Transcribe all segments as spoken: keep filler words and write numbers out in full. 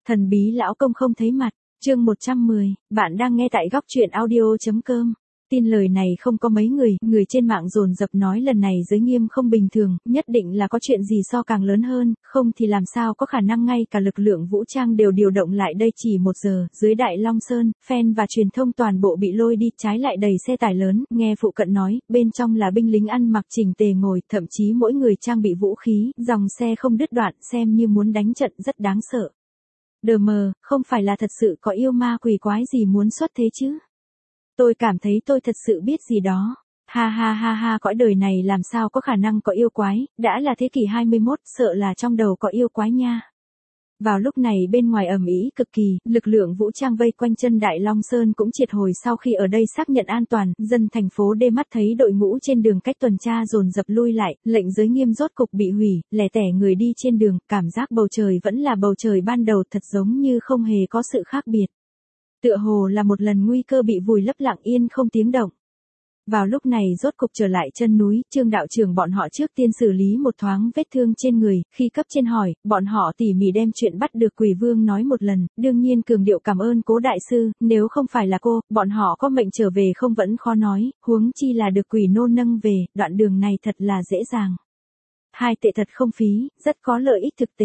Thần bí lão công không thấy mặt, chương một trăm mười, bạn đang nghe tại góc truyện audio.com. Tin lời này không có mấy người, người trên mạng dồn dập nói lần này giới nghiêm không bình thường, nhất định là có chuyện gì so càng lớn hơn, không thì làm sao có khả năng ngay cả lực lượng vũ trang đều điều động lại đây chỉ một giờ, dưới Đại Long Sơn, fan và truyền thông toàn bộ bị lôi đi, trái lại đầy xe tải lớn, nghe phụ cận nói, bên trong là binh lính ăn mặc chỉnh tề ngồi, thậm chí mỗi người trang bị vũ khí, dòng xe không đứt đoạn, xem như muốn đánh trận rất đáng sợ. Đờ mờ, không phải là thật sự có yêu ma quỷ quái gì muốn xuất thế chứ? Tôi cảm thấy tôi thật sự biết gì đó. Ha ha ha ha, cõi đời này làm sao có khả năng có yêu quái, đã là thế kỷ hai mươi mốt, sợ là trong đầu có yêu quái nha. Vào lúc này bên ngoài ầm ĩ cực kỳ, lực lượng vũ trang vây quanh chân Đại Long Sơn cũng triệt hồi sau khi ở đây xác nhận an toàn, dân thành phố đê mắt thấy đội ngũ trên đường cách tuần tra dồn dập lui lại, lệnh giới nghiêm rốt cục bị hủy, lẻ tẻ người đi trên đường, cảm giác bầu trời vẫn là bầu trời ban đầu thật giống như không hề có sự khác biệt. Tựa hồ là một lần nguy cơ bị vùi lấp lặng yên không tiếng động. Vào lúc này rốt cục trở lại chân núi, Trương đạo trưởng bọn họ trước tiên xử lý một thoáng vết thương trên người, khi cấp trên hỏi, bọn họ tỉ mỉ đem chuyện bắt được Quỷ Vương nói một lần, đương nhiên cường điệu cảm ơn Cố đại sư, nếu không phải là cô, bọn họ có mệnh trở về không vẫn khó nói, huống chi là được Quỷ nô nâng về, đoạn đường này thật là dễ dàng. Hai tệ thật không phí, rất có lợi ích thực tế.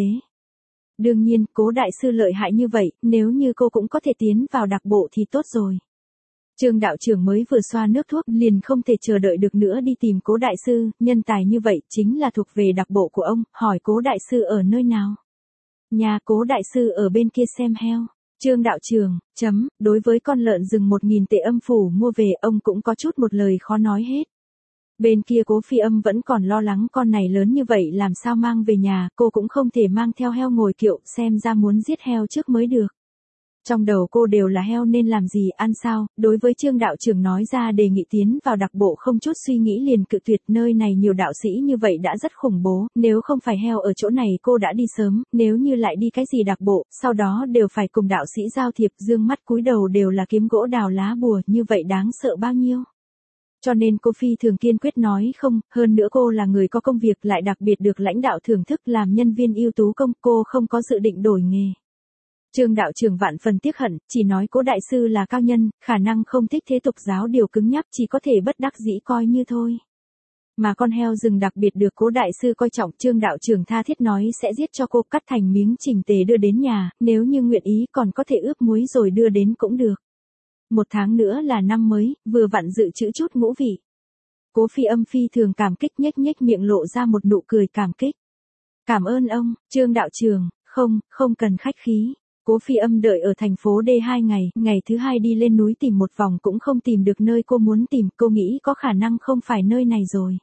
Đương nhiên, Cố đại sư lợi hại như vậy, nếu như cô cũng có thể tiến vào đặc bộ thì tốt rồi. Trương đạo trưởng mới vừa xoa nước thuốc, liền không thể chờ đợi được nữa đi tìm Cố đại sư, nhân tài như vậy chính là thuộc về đặc bộ của ông, hỏi Cố đại sư ở nơi nào. Nhà Cố đại sư ở bên kia xem heo. Trương đạo trưởng, chấm, đối với con lợn rừng một nghìn tệ âm phủ mua về, ông cũng có chút một lời khó nói hết. Bên kia Cố Phi Âm vẫn còn lo lắng con này lớn như vậy làm sao mang về nhà, cô cũng không thể mang theo heo ngồi kiệu, xem ra muốn giết heo trước mới được. Trong đầu cô đều là heo nên làm gì, ăn sao, đối với Trương đạo trưởng nói ra đề nghị tiến vào đặc bộ không chút suy nghĩ liền cự tuyệt, nơi này nhiều đạo sĩ như vậy đã rất khủng bố, nếu không phải heo ở chỗ này cô đã đi sớm, nếu như lại đi cái gì đặc bộ, sau đó đều phải cùng đạo sĩ giao thiệp, dương mắt cúi đầu đều là kiếm gỗ đào lá bùa, như vậy đáng sợ bao nhiêu. Cho nên cô phi thường kiên quyết nói không, hơn nữa cô là người có công việc lại đặc biệt được lãnh đạo thưởng thức làm nhân viên ưu tú công, cô không có dự định đổi nghề. Trương đạo trưởng vạn phần tiếc hận, chỉ nói Cố đại sư là cao nhân, khả năng không thích thế tục giáo điều cứng nhắc, chỉ có thể bất đắc dĩ coi như thôi. Mà con heo rừng đặc biệt được Cố đại sư coi trọng, Trương đạo trưởng tha thiết nói sẽ giết cho cô, cắt thành miếng chỉnh tề đưa đến nhà, nếu như nguyện ý còn có thể ướp muối rồi đưa đến cũng được. Một tháng nữa là năm mới, vừa vặn dự trữ chút ngũ vị. Cố Phi Âm phi thường cảm kích, nhếch nhếch miệng lộ ra một nụ cười cảm kích. Cảm ơn ông, Trương đạo trưởng, không, không cần khách khí. Cố Phi Âm đợi ở thành phố D hai ngày, ngày thứ hai đi lên núi tìm một vòng cũng không tìm được nơi cô muốn tìm, cô nghĩ có khả năng không phải nơi này rồi.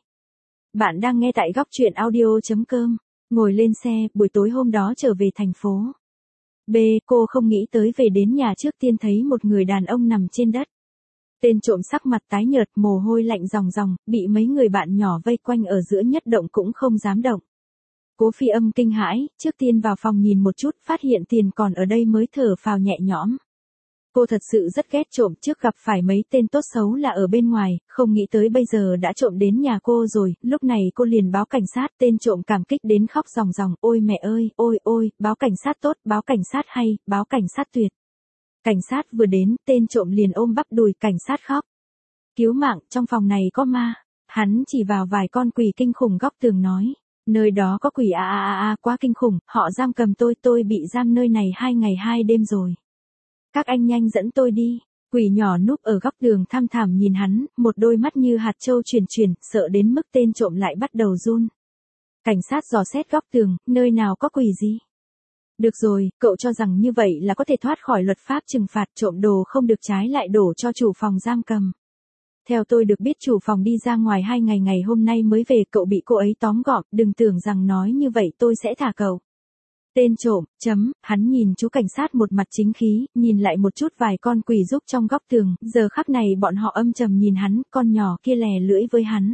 Bạn đang nghe tại góc truyện audio.com, ngồi lên xe, buổi tối hôm đó trở về thành phố. B. Cô không nghĩ tới về đến nhà trước tiên thấy một người đàn ông nằm trên đất. Tên trộm sắc mặt tái nhợt, mồ hôi lạnh ròng ròng, bị mấy người bạn nhỏ vây quanh ở giữa nhất động cũng không dám động. Cố Phi Âm kinh hãi, trước tiên vào phòng nhìn một chút, phát hiện tiền còn ở đây mới thở phào nhẹ nhõm. Cô thật sự rất ghét trộm, trước gặp phải mấy tên tốt xấu là ở bên ngoài, không nghĩ tới bây giờ đã trộm đến nhà cô rồi, lúc này cô liền báo cảnh sát, tên trộm cảm kích đến khóc ròng ròng, ôi mẹ ơi, ôi ôi, báo cảnh sát tốt, báo cảnh sát hay, báo cảnh sát tuyệt. Cảnh sát vừa đến, tên trộm liền ôm bắp đùi, cảnh sát khóc. Cứu mạng, trong phòng này có ma. Hắn chỉ vào vài con quỷ kinh khủng góc tường nói. Nơi đó có quỷ a a a a quá kinh khủng, họ giam cầm tôi, tôi bị giam nơi này hai ngày hai đêm rồi. Các anh nhanh dẫn tôi đi. Quỷ nhỏ núp ở góc tường thăm thẳm nhìn hắn, một đôi mắt như hạt châu chuyển chuyển, sợ đến mức tên trộm lại bắt đầu run. Cảnh sát dò xét góc tường, nơi nào có quỷ gì? Được rồi, cậu cho rằng như vậy là có thể thoát khỏi luật pháp trừng phạt, trộm đồ không được trái lại đổ cho chủ phòng giam cầm. Theo tôi được biết chủ phòng đi ra ngoài hai ngày ngày hôm nay mới về, cậu bị cô ấy tóm gọn, đừng tưởng rằng nói như vậy tôi sẽ thả cậu. Tên trộm, chấm, hắn nhìn chú cảnh sát một mặt chính khí, nhìn lại một chút vài con quỷ rúc trong góc tường, giờ khắc này bọn họ âm trầm nhìn hắn, con nhỏ kia lè lưỡi với hắn.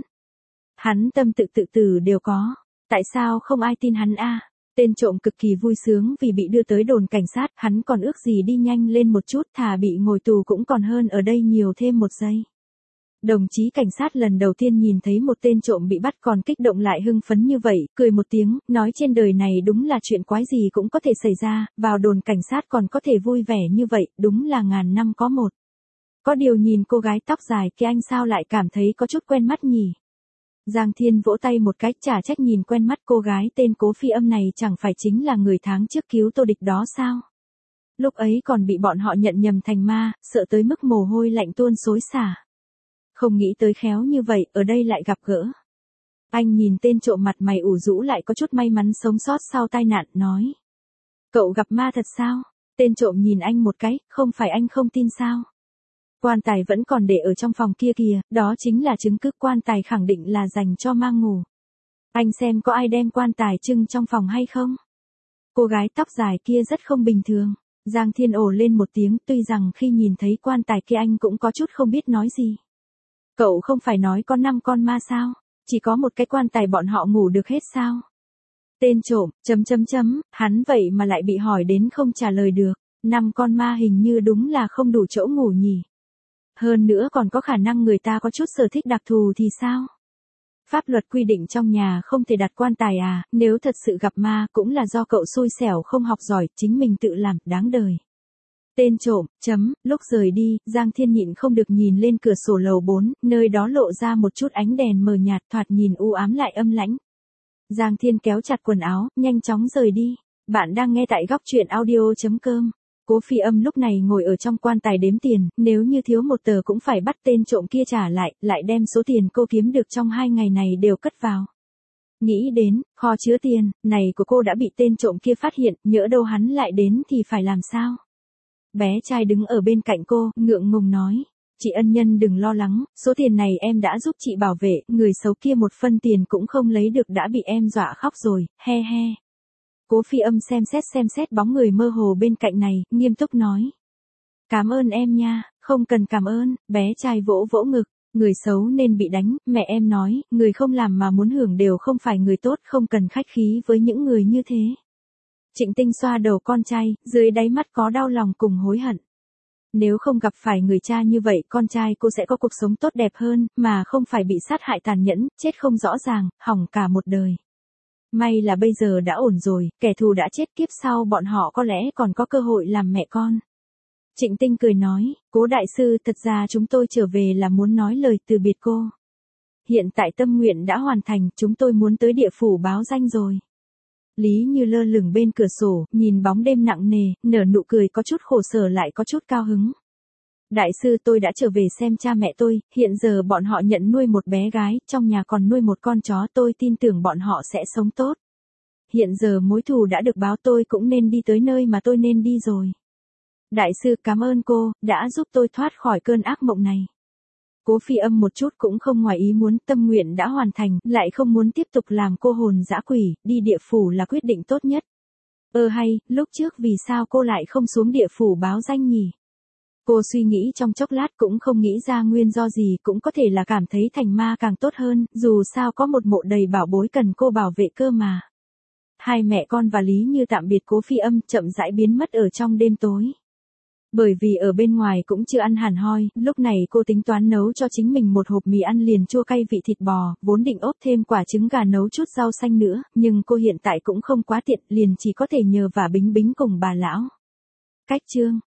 Hắn tâm tự tự tử đều có, tại sao không ai tin hắn a? Tên trộm cực kỳ vui sướng vì bị đưa tới đồn cảnh sát, hắn còn ước gì đi nhanh lên một chút, thà bị ngồi tù cũng còn hơn ở đây nhiều thêm một giây. Đồng chí cảnh sát lần đầu tiên nhìn thấy một tên trộm bị bắt còn kích động lại hưng phấn như vậy, cười một tiếng, nói trên đời này đúng là chuyện quái gì cũng có thể xảy ra, vào đồn cảnh sát còn có thể vui vẻ như vậy, đúng là ngàn năm có một. Có điều nhìn cô gái tóc dài kia anh sao lại cảm thấy có chút quen mắt nhỉ? Giang Thiên vỗ tay một cái, chả trách nhìn quen mắt, cô gái tên Cố Phi Âm này chẳng phải chính là người tháng trước cứu Tô Địch đó sao? Lúc ấy còn bị bọn họ nhận nhầm thành ma, sợ tới mức mồ hôi lạnh tuôn xối xả. Không nghĩ tới khéo như vậy, ở đây lại gặp gỡ. Anh nhìn tên trộm mặt mày ủ rũ lại có chút may mắn sống sót sau tai nạn, nói. Cậu gặp ma thật sao? Tên trộm nhìn anh một cái, không phải anh không tin sao? Quan tài vẫn còn để ở trong phòng kia kìa, đó chính là chứng cứ, quan tài khẳng định là dành cho ma ngủ. Anh xem có ai đem quan tài trưng trong phòng hay không? Cô gái tóc dài kia rất không bình thường. Giang Thiên ồ lên một tiếng, tuy rằng khi nhìn thấy quan tài kia anh cũng có chút không biết nói gì. Cậu không phải nói có năm con ma sao? Chỉ có một cái quan tài bọn họ ngủ được hết sao? Tên trộm, chấm chấm chấm, hắn vậy mà lại bị hỏi đến không trả lời được. Năm con ma hình như đúng là không đủ chỗ ngủ nhỉ. Hơn nữa còn có khả năng người ta có chút sở thích đặc thù thì sao? Pháp luật quy định trong nhà không thể đặt quan tài à, nếu thật sự gặp ma cũng là do cậu xui xẻo không học giỏi, chính mình tự làm, đáng đời. Tên trộm, chấm, lúc rời đi, Giang Thiên nhịn không được nhìn lên cửa sổ lầu bốn, nơi đó lộ ra một chút ánh đèn mờ nhạt, thoạt nhìn u ám lại âm lãnh. Giang Thiên kéo chặt quần áo, nhanh chóng rời đi. Bạn đang nghe tại góc truyện audio chấm com. Cố Phi Âm lúc này ngồi ở trong quan tài đếm tiền, nếu như thiếu một tờ cũng phải bắt tên trộm kia trả lại, lại đem số tiền cô kiếm được trong hai ngày này đều cất vào. Nghĩ đến, kho chứa tiền, này của cô đã bị tên trộm kia phát hiện, nhỡ đâu hắn lại đến thì phải làm sao? Bé trai đứng ở bên cạnh cô, ngượng ngùng nói. Chị ân nhân đừng lo lắng, số tiền này em đã giúp chị bảo vệ, người xấu kia một phân tiền cũng không lấy được đã bị em dọa khóc rồi, he he. Cố Phi Âm xem xét xem xét bóng người mơ hồ bên cạnh này, nghiêm túc nói. Cảm ơn em nha, không cần cảm ơn, bé trai vỗ vỗ ngực, người xấu nên bị đánh, mẹ em nói, người không làm mà muốn hưởng đều không phải người tốt, không cần khách khí với những người như thế. Trịnh Tinh xoa đầu con trai, dưới đáy mắt có đau lòng cùng hối hận. Nếu không gặp phải người cha như vậy, con trai cô sẽ có cuộc sống tốt đẹp hơn, mà không phải bị sát hại tàn nhẫn, chết không rõ ràng, hỏng cả một đời. May là bây giờ đã ổn rồi, kẻ thù đã chết, kiếp sau bọn họ có lẽ còn có cơ hội làm mẹ con. Trịnh Tinh cười nói, Cố đại sư, thật ra chúng tôi trở về là muốn nói lời từ biệt cô. Hiện tại tâm nguyện đã hoàn thành, chúng tôi muốn tới địa phủ báo danh rồi. Lý Như lơ lửng bên cửa sổ, nhìn bóng đêm nặng nề, nở nụ cười có chút khổ sở lại có chút cao hứng. Đại sư, tôi đã trở về xem cha mẹ tôi, hiện giờ bọn họ nhận nuôi một bé gái, trong nhà còn nuôi một con chó, tôi tin tưởng bọn họ sẽ sống tốt. Hiện giờ mối thù đã được báo, tôi cũng nên đi tới nơi mà tôi nên đi rồi. Đại sư, cảm ơn cô, đã giúp tôi thoát khỏi cơn ác mộng này. Cố Phi Âm một chút cũng không ngoài ý muốn, tâm nguyện đã hoàn thành, lại không muốn tiếp tục làm cô hồn dã quỷ, đi địa phủ là quyết định tốt nhất. Ơ hay, lúc trước vì sao cô lại không xuống địa phủ báo danh nhỉ? Cô suy nghĩ trong chốc lát cũng không nghĩ ra nguyên do gì, cũng có thể là cảm thấy thành ma càng tốt hơn, dù sao có một mộ đầy bảo bối cần cô bảo vệ cơ mà. Hai mẹ con và Lý Như tạm biệt Cố Phi Âm, chậm rãi biến mất ở trong đêm tối. Bởi vì ở bên ngoài cũng chưa ăn hẳn hoi, lúc này cô tính toán nấu cho chính mình một hộp mì ăn liền chua cay vị thịt bò, vốn định ốp thêm quả trứng gà nấu chút rau xanh nữa, nhưng cô hiện tại cũng không quá tiện, liền chỉ có thể nhờ vả Bính Bính cùng bà lão. Cách chương